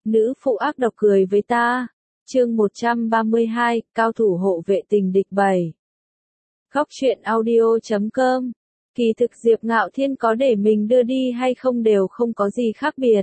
Nữ phụ ác độc cười với ta. Chương 132, cao thủ hộ vệ tình địch 7. Góc truyện audio.com. Kỳ thực Diệp Ngạo Thiên có để mình đưa đi hay không đều không có gì khác biệt.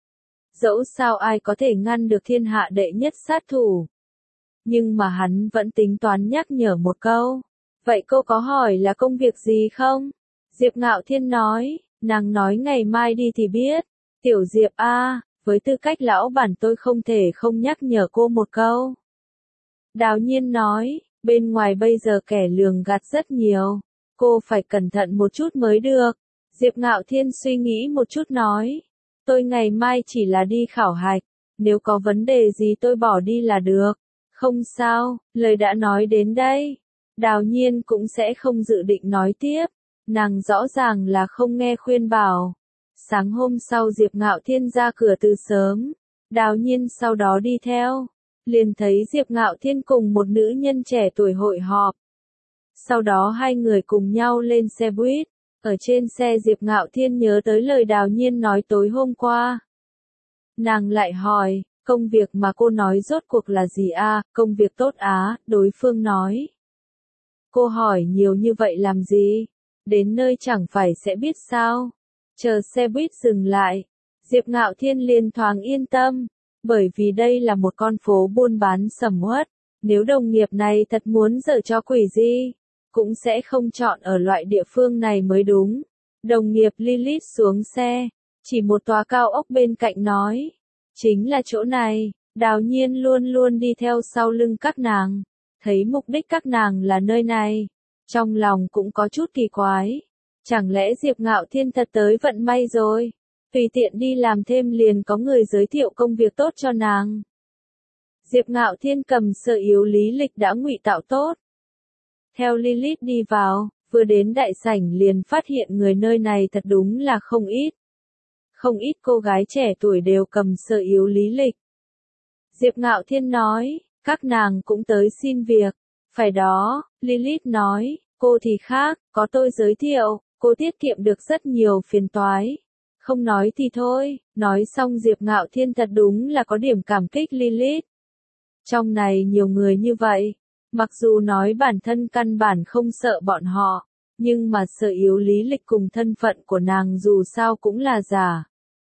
Dẫu sao ai có thể ngăn được thiên hạ đệ nhất sát thủ. Nhưng mà hắn vẫn tính toán nhắc nhở một câu. Vậy cô có hỏi là công việc gì không? Diệp Ngạo Thiên nói, nàng nói ngày mai đi thì biết. Tiểu Diệp a, với tư cách lão bản tôi không thể không nhắc nhở cô một câu. Đào Nhiên nói, bên ngoài bây giờ kẻ lường gạt rất nhiều. Cô phải cẩn thận một chút mới được. Diệp Ngạo Thiên suy nghĩ một chút nói. Tôi ngày mai chỉ là đi khảo hạch. Nếu có vấn đề gì tôi bỏ đi là được. Không sao, lời đã nói đến đây. Đào Nhiên cũng sẽ không dự định nói tiếp. Nàng rõ ràng là không nghe khuyên bảo. Sáng hôm sau Diệp Ngạo Thiên ra cửa từ sớm. Đào Nhiên sau đó đi theo. Liền thấy Diệp Ngạo Thiên cùng một nữ nhân trẻ tuổi hội họp. Sau đó hai người cùng nhau lên xe buýt. Ở trên xe Diệp Ngạo Thiên nhớ tới lời Đào Nhiên nói tối hôm qua. Nàng lại hỏi, công việc mà cô nói rốt cuộc là gì a? Công việc tốt á, đối phương nói. Cô hỏi nhiều như vậy làm gì? Đến nơi chẳng phải sẽ biết sao? Chờ xe buýt dừng lại. Diệp Ngạo Thiên liền thoáng yên tâm. Bởi vì đây là một con phố buôn bán sầm uất. Nếu đồng nghiệp này thật muốn giở trò quỷ gì, cũng sẽ không chọn ở loại địa phương này mới đúng. Đồng nghiệp Lilith xuống xe. Chỉ một tòa cao ốc bên cạnh nói. Chính là chỗ này. Đào Nhiên luôn luôn đi theo sau lưng các nàng. Thấy mục đích các nàng là nơi này. Trong lòng cũng có chút kỳ quái. Chẳng lẽ Diệp Ngạo Thiên thật tới vận may rồi? Tùy tiện đi làm thêm liền có người giới thiệu công việc tốt cho nàng. Diệp Ngạo Thiên cầm sơ yếu lý lịch đã ngụy tạo tốt. Theo Lilith đi vào, vừa đến đại sảnh liền phát hiện người nơi này thật đúng là không ít. Không ít cô gái trẻ tuổi đều cầm sơ yếu lý lịch. Diệp Ngạo Thiên nói, các nàng cũng tới xin việc. Phải đó, Lilith nói, cô thì khác, có tôi giới thiệu, cô tiết kiệm được rất nhiều phiền toái. Không nói thì thôi, nói xong Diệp Ngạo Thiên thật đúng là có điểm cảm kích Lilith. Trong này nhiều người như vậy, mặc dù nói bản thân căn bản không sợ bọn họ, nhưng mà sở yếu lý lịch cùng thân phận của nàng dù sao cũng là giả.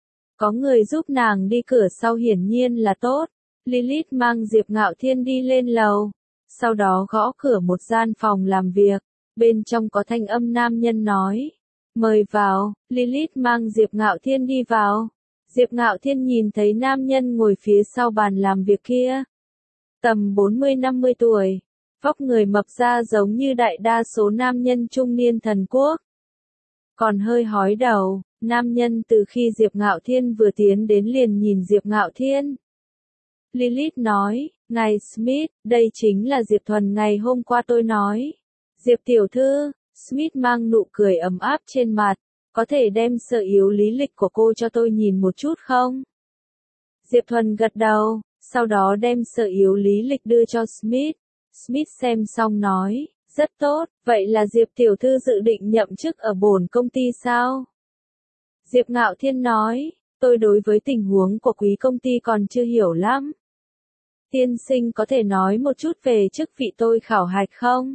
Có người giúp nàng đi cửa sau hiển nhiên là tốt. Lilith mang Diệp Ngạo Thiên đi lên lầu, sau đó gõ cửa một gian phòng làm việc, bên trong có thanh âm nam nhân nói. Mời vào, Lilith mang Diệp Ngạo Thiên đi vào. Diệp Ngạo Thiên nhìn thấy nam nhân ngồi phía sau bàn làm việc kia. Tầm 40-50 tuổi, vóc người mập ra giống như đại đa số nam nhân trung niên thần quốc. Còn hơi hói đầu, nam nhân từ khi Diệp Ngạo Thiên vừa tiến đến liền nhìn Diệp Ngạo Thiên. Lilith nói, ngài Smith, đây chính là Diệp Thuần ngày hôm qua tôi nói. Diệp tiểu thư, Smith mang nụ cười ấm áp trên mặt, có thể đem sơ yếu lý lịch của cô cho tôi nhìn một chút không? Diệp Thuần gật đầu, sau đó đem sơ yếu lý lịch đưa cho Smith. Smith xem xong nói, rất tốt, vậy là Diệp tiểu thư dự định nhậm chức ở bổn công ty sao? Diệp Ngạo Thiên nói, tôi đối với tình huống của quý công ty còn chưa hiểu lắm. Tiên sinh có thể nói một chút về chức vị tôi khảo hạch không?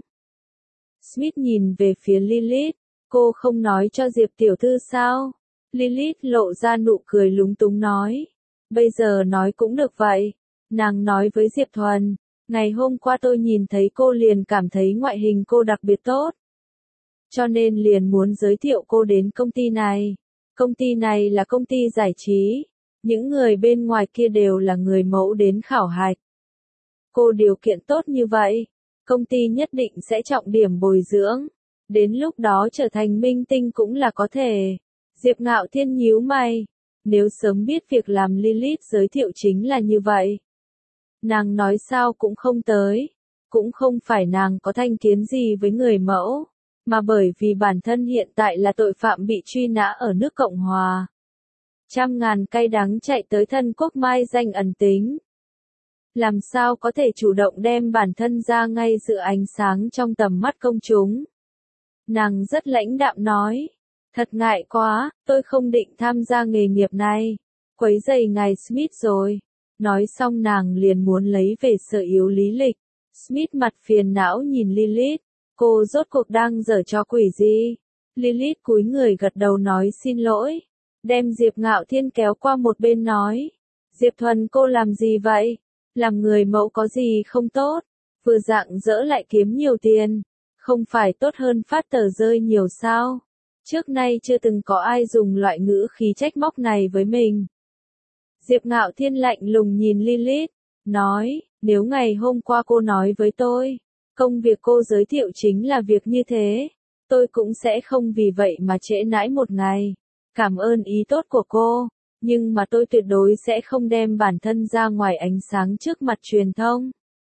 Smith nhìn về phía Lilith, cô không nói cho Diệp tiểu thư sao? Lilith lộ ra nụ cười lúng túng nói, bây giờ nói cũng được vậy. Nàng nói với Diệp Thuần, ngày hôm qua tôi nhìn thấy cô liền cảm thấy ngoại hình cô đặc biệt tốt. Cho nên liền muốn giới thiệu cô đến công ty này. Công ty này là công ty giải trí. Những người bên ngoài kia đều là người mẫu đến khảo hạch. Cô điều kiện tốt như vậy, công ty nhất định sẽ trọng điểm bồi dưỡng. Đến lúc đó trở thành minh tinh cũng là có thể. Diệp Ngạo Thiên nhíu mày. Nếu sớm biết việc làm Lilith giới thiệu chính là như vậy. Nàng nói sao cũng không tới. Cũng không phải nàng có thành kiến gì với người mẫu, mà bởi vì bản thân hiện tại là tội phạm bị truy nã ở nước Cộng Hòa. Trăm ngàn cay đắng chạy tới thân quốc mai danh ẩn tính. Làm sao có thể chủ động đem bản thân ra ngay giữa ánh sáng trong tầm mắt công chúng. Nàng rất lãnh đạm nói, thật ngại quá, tôi không định tham gia nghề nghiệp này. Quấy rầy ngài Smith rồi, Nói xong nàng liền muốn lấy về sở yếu lý lịch. Smith mặt phiền não nhìn Lilith, cô rốt cuộc đang giở trò quỷ gì? Lilith cúi người gật đầu nói xin lỗi, đem Diệp Ngạo Thiên kéo qua một bên nói. Diệp Thuần cô làm gì vậy? Làm người mẫu có gì không tốt? Vừa rạng rỡ lại kiếm nhiều tiền, không phải tốt hơn phát tờ rơi nhiều sao? Trước nay chưa từng có ai dùng loại ngữ khí trách móc này với mình. Diệp Ngạo Thiên lạnh lùng nhìn Lilith, nói, nếu ngày hôm qua cô nói với tôi, công việc cô giới thiệu chính là việc như thế, tôi cũng sẽ không vì vậy mà trễ nải một ngày. Cảm ơn ý tốt của cô, nhưng mà tôi tuyệt đối sẽ không đem bản thân ra ngoài ánh sáng trước mặt truyền thông.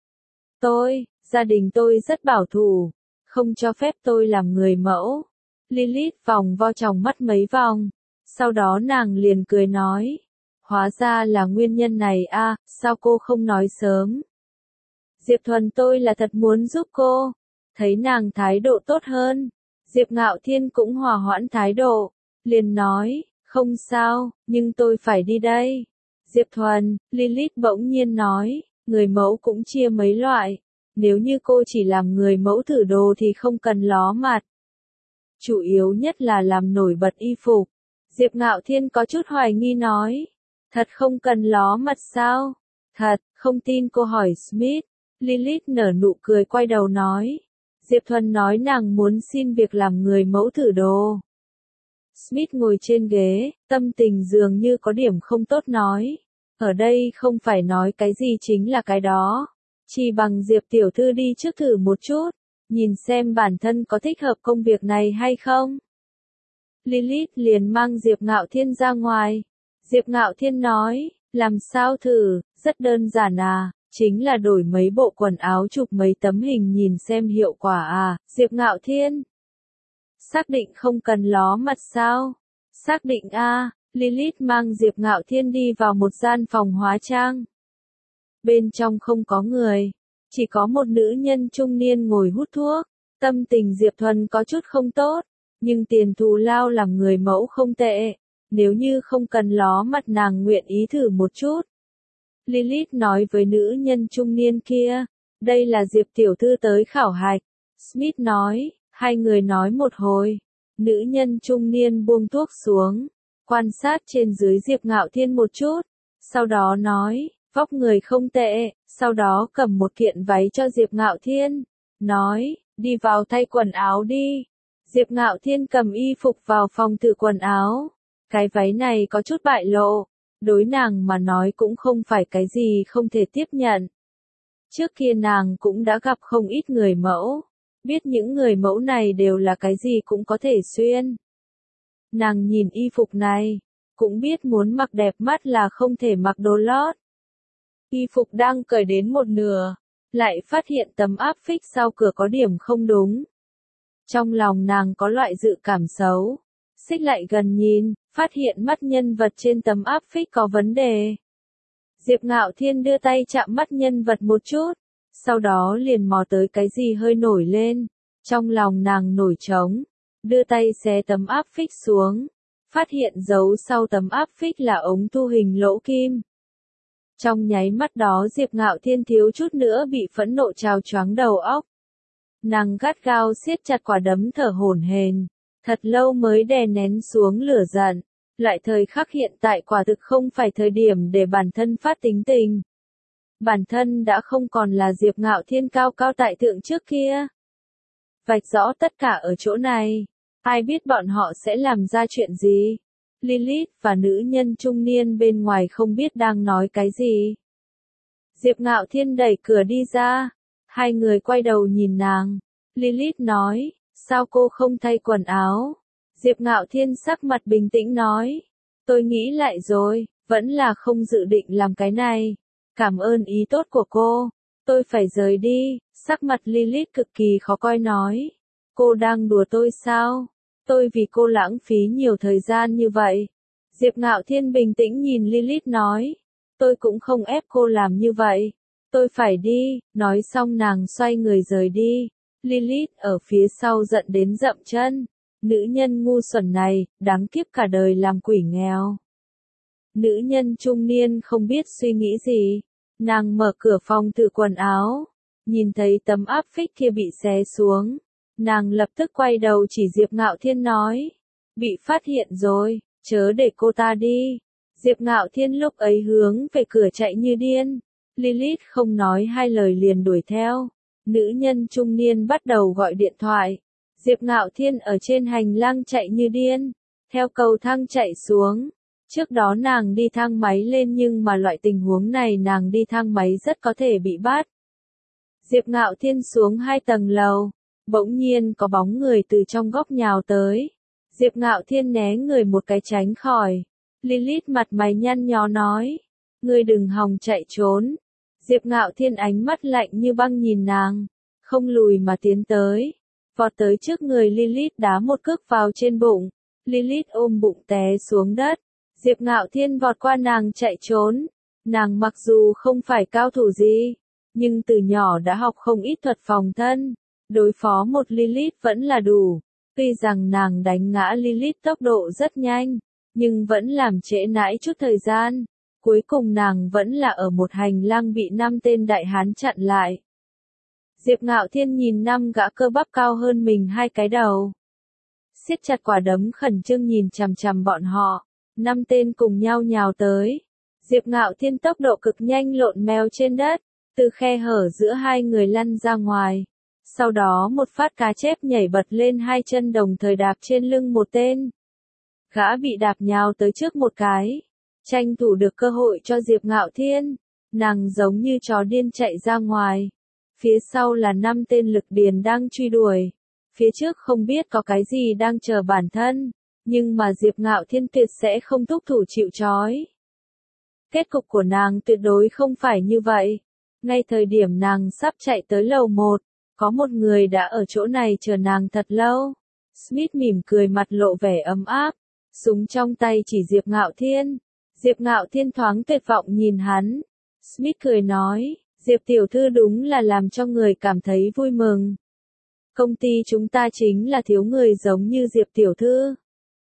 Gia đình tôi rất bảo thủ, không cho phép tôi làm người mẫu. Lilith vòng vo tròng mắt mấy vòng, sau đó nàng liền cười nói, hóa ra là nguyên nhân này à, sao cô không nói sớm? Diệp Thuần tôi là thật muốn giúp cô. Thấy nàng thái độ tốt hơn, Diệp Ngạo Thiên cũng hòa hoãn thái độ, liền nói, không sao, nhưng tôi phải đi đây. Diệp Thuần, Lilith bỗng nhiên nói, người mẫu cũng chia mấy loại, nếu như cô chỉ làm người mẫu thử đồ thì không cần ló mặt. Chủ yếu nhất là làm nổi bật y phục. Diệp Ngạo Thiên có chút hoài nghi nói, thật không cần ló mặt sao? Thật, không tin cô hỏi Smith. Lilith nở nụ cười quay đầu nói, Diệp Thuần nói nàng muốn xin việc làm người mẫu thử đồ. Smith ngồi trên ghế, tâm tình dường như có điểm không tốt nói, ở đây không phải nói cái gì chính là cái đó, chỉ bằng Diệp tiểu thư đi trước thử một chút, nhìn xem bản thân có thích hợp công việc này hay không. Lilith liền mang Diệp Ngạo Thiên ra ngoài. Diệp Ngạo Thiên nói, làm sao thử, rất đơn giản à, chính là đổi mấy bộ quần áo chụp mấy tấm hình nhìn xem hiệu quả à. Diệp Ngạo Thiên, xác định không cần ló mặt sao? Xác định a. Lilith mang Diệp Ngạo Thiên đi vào một gian phòng hóa trang. Bên trong không có người, chỉ có một nữ nhân trung niên ngồi hút thuốc. Tâm tình Diệp Thuần có chút không tốt, nhưng tiền thù lao làm người mẫu không tệ, nếu như không cần ló mặt nàng nguyện ý thử một chút. Lilith nói với nữ nhân trung niên kia, đây là Diệp tiểu thư tới khảo hạch. Smith nói, hai người nói một hồi, nữ nhân trung niên buông thuốc xuống, quan sát trên dưới Diệp Ngạo Thiên một chút, sau đó nói, vóc người không tệ, sau đó cầm một kiện váy cho Diệp Ngạo Thiên, nói, đi vào thay quần áo đi. Diệp Ngạo Thiên cầm y phục vào phòng thử quần áo, cái váy này có chút bại lộ, đối nàng mà nói cũng không phải cái gì không thể tiếp nhận. Trước kia nàng cũng đã gặp không ít người mẫu, biết những người mẫu này đều là cái gì cũng có thể xuyên. Nàng nhìn y phục này, cũng biết muốn mặc đẹp mắt là không thể mặc đồ lót. Y phục đang cởi đến một nửa, lại phát hiện tấm áp phích sau cửa có điểm không đúng. Trong lòng nàng có loại dự cảm xấu, xích lại gần nhìn, phát hiện mắt nhân vật trên tấm áp phích có vấn đề. Diệp Ngạo Thiên đưa tay chạm mắt nhân vật một chút, sau đó liền mò tới cái gì hơi nổi lên, trong lòng nàng nổi trống, đưa tay xé tấm áp phích xuống, phát hiện dấu sau tấm áp phích là ống thu hình lỗ kim. Trong nháy mắt đó Diệp Ngạo Thiên thiếu chút nữa bị phẫn nộ trào choáng đầu óc. Nàng gắt gao siết chặt quả đấm thở hổn hển, thật lâu mới đè nén xuống lửa giận. Loại thời khắc hiện tại quả thực không phải thời điểm để bản thân phát tính tình. Bản thân đã không còn là Diệp Ngạo Thiên cao cao tại thượng trước kia. Vạch rõ tất cả ở chỗ này, ai biết bọn họ sẽ làm ra chuyện gì. Lilith và nữ nhân trung niên bên ngoài không biết đang nói cái gì. Diệp Ngạo Thiên đẩy cửa đi ra, hai người quay đầu nhìn nàng. Lilith nói, sao cô không thay quần áo? Diệp Ngạo Thiên sắc mặt bình tĩnh nói, tôi nghĩ lại rồi, vẫn là không dự định làm cái này. Cảm ơn ý tốt của cô, tôi phải rời đi. Sắc mặt Lilith cực kỳ khó coi nói, cô đang đùa tôi sao? Tôi vì cô lãng phí nhiều thời gian như vậy. Diệp Ngạo Thiên bình tĩnh nhìn Lilith nói, tôi cũng không ép cô làm như vậy. Tôi phải đi, nói xong nàng xoay người rời đi. Lilith ở phía sau giận đến dậm chân. Nữ nhân ngu xuẩn này, đáng kiếp cả đời làm quỷ nghèo. Nữ nhân trung niên không biết suy nghĩ gì. Nàng mở cửa phòng thử quần áo. Nhìn thấy tấm áp phích kia bị xé xuống. Nàng lập tức quay đầu chỉ Diệp Ngạo Thiên nói. Bị phát hiện rồi, chớ để cô ta đi. Diệp Ngạo Thiên lúc ấy hướng về cửa chạy như điên. Lilith không nói hai lời liền đuổi theo. Nữ nhân trung niên bắt đầu gọi điện thoại. Diệp Ngạo Thiên ở trên hành lang chạy như điên. Theo cầu thang chạy xuống. Trước đó nàng đi thang máy lên nhưng mà loại tình huống này nàng đi thang máy rất có thể bị bắt. Diệp Ngạo Thiên xuống 2 tầng lầu. Bỗng nhiên có bóng người từ trong góc nhào tới. Diệp Ngạo Thiên né người một cái tránh khỏi. Lilith mặt mày nhăn nhó nói. Ngươi đừng hòng chạy trốn. Diệp Ngạo Thiên ánh mắt lạnh như băng nhìn nàng. Không lùi mà tiến tới. Vọt tới trước người Lilith đá một cước vào trên bụng. Lilith ôm bụng té xuống đất. Diệp Ngạo Thiên vọt qua nàng chạy trốn. Nàng mặc dù không phải cao thủ gì. Nhưng từ nhỏ đã học không ít thuật phòng thân. Đối phó một Lilith vẫn là đủ. Tuy rằng nàng đánh ngã Lilith tốc độ rất nhanh. Nhưng vẫn làm trễ nãi chút thời gian. Cuối cùng nàng vẫn là ở một hành lang bị 5 tên đại hán chặn lại. Diệp Ngạo Thiên nhìn 5 gã cơ bắp cao hơn mình 2 cái đầu. Siết chặt quả đấm khẩn trương nhìn chằm chằm bọn họ. 5 tên cùng nhau nhào tới. Diệp Ngạo Thiên tốc độ cực nhanh lộn mèo trên đất. Từ khe hở giữa hai người lăn ra ngoài. Sau đó một phát cá chép nhảy bật lên 2 chân đồng thời đạp trên lưng một tên. Gã bị đạp nhào tới trước một cái. Tranh thủ được cơ hội cho Diệp Ngạo Thiên. Nàng giống như chó điên chạy ra ngoài. Phía sau là 5 tên lực điền đang truy đuổi. Phía trước không biết có cái gì đang chờ bản thân. Nhưng mà Diệp Ngạo Thiên tuyệt sẽ không thúc thủ chịu trói. Kết cục của nàng tuyệt đối không phải như vậy. Ngay thời điểm nàng sắp chạy tới lầu 1, có một người đã ở chỗ này chờ nàng thật lâu. Smith mỉm cười mặt lộ vẻ ấm áp. Súng trong tay chỉ Diệp Ngạo Thiên. Diệp Ngạo Thiên thoáng tuyệt vọng nhìn hắn. Smith cười nói, Diệp tiểu thư đúng là làm cho người cảm thấy vui mừng. Công ty chúng ta chính là thiếu người giống như Diệp tiểu thư.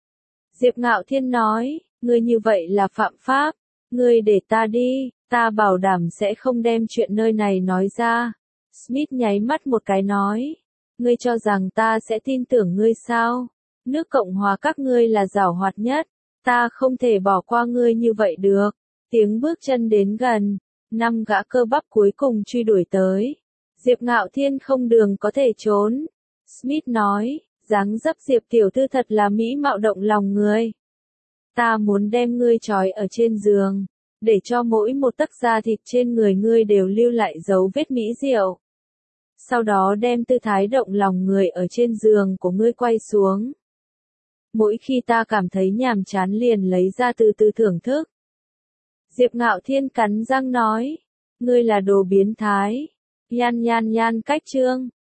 Diệp Ngạo Thiên nói, ngươi như vậy là phạm pháp. Ngươi để ta đi, ta bảo đảm sẽ không đem chuyện nơi này nói ra. Smith nháy mắt một cái nói, ngươi cho rằng ta sẽ tin tưởng ngươi sao? Nước Cộng hòa các ngươi là giảo hoạt nhất. Ta không thể bỏ qua ngươi như vậy được. Tiếng bước chân đến gần. 5 gã cơ bắp cuối cùng truy đuổi tới. Diệp Ngạo Thiên không đường có thể trốn. Smith nói, dáng dấp Diệp tiểu thư thật là mỹ mạo động lòng người. Ta muốn đem ngươi trói ở trên giường. Để cho mỗi một tấc da thịt trên người ngươi đều lưu lại dấu vết mỹ diệu. Sau đó đem tư thái động lòng người ở trên giường của ngươi quay xuống. Mỗi khi ta cảm thấy nhàm chán liền lấy ra từ từ thưởng thức. Diệp Ngạo Thiên cắn răng nói. Ngươi là đồ biến thái. Yan cách chương.